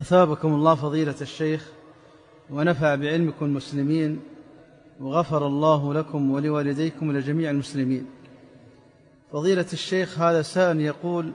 أثابكم الله فضيلة الشيخ ونفع بعلمكم المسلمين، وغفر الله لكم ولوالديكم ولجميع المسلمين. فضيلة الشيخ، هذا سائل يقول: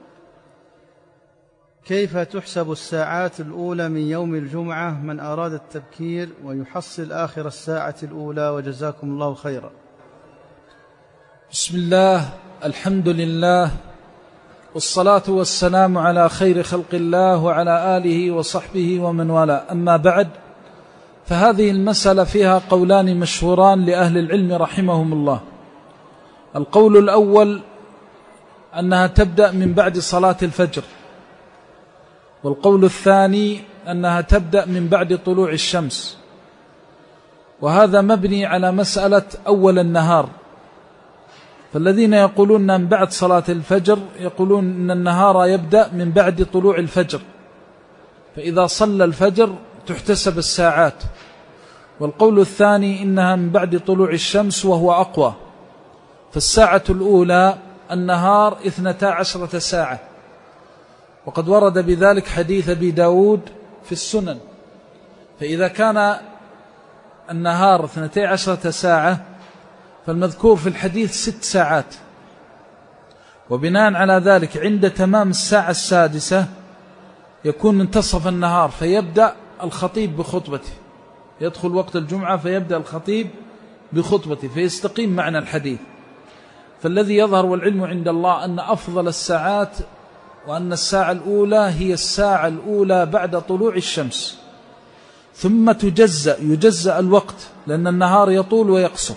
كيف تحسب الساعات الأولى من يوم الجمعة من أراد التبكير ويحصل آخر الساعة الأولى؟ وجزاكم الله خيرا. بسم الله، الحمد لله، والصلاة والسلام على خير خلق الله وعلى آله وصحبه ومن والاه. أما بعد، فهذه المسألة فيها قولان مشهوران لأهل العلم رحمهم الله. القول الأول أنها تبدأ من بعد صلاة الفجر، والقول الثاني أنها تبدأ من بعد طلوع الشمس، وهذا مبني على مسألة أول النهار. فالذين يقولون من بعد صلاة الفجر يقولون أن النهار يبدأ من بعد طلوع الفجر، فإذا صلى الفجر تحتسب الساعات. والقول الثاني إنها من بعد طلوع الشمس، وهو أقوى. فالساعة الأولى النهار 12 ساعة، وقد ورد بذلك حديث أبي داود في السنن. فإذا كان النهار 12 ساعة فالمذكور في الحديث 6 ساعات. وبناء على ذلك عند تمام الساعة السادسة يكون انتصف النهار، فيبدأ الخطيب بخطبته، يدخل وقت الجمعة فيبدأ الخطيب بخطبته، فيستقيم معنى الحديث. فالذي يظهر والعلم عند الله أن أفضل الساعات وأن الساعة الأولى هي الساعة الأولى بعد طلوع الشمس، ثم يجزأ الوقت، لأن النهار يطول ويقصر.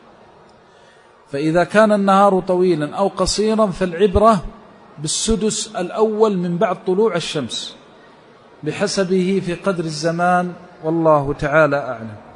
فإذا كان النهار طويلا أو قصيرا فالعبرة بالسدس الأول من بعد طلوع الشمس بحسبه في قدر الزمان، والله تعالى أعلم.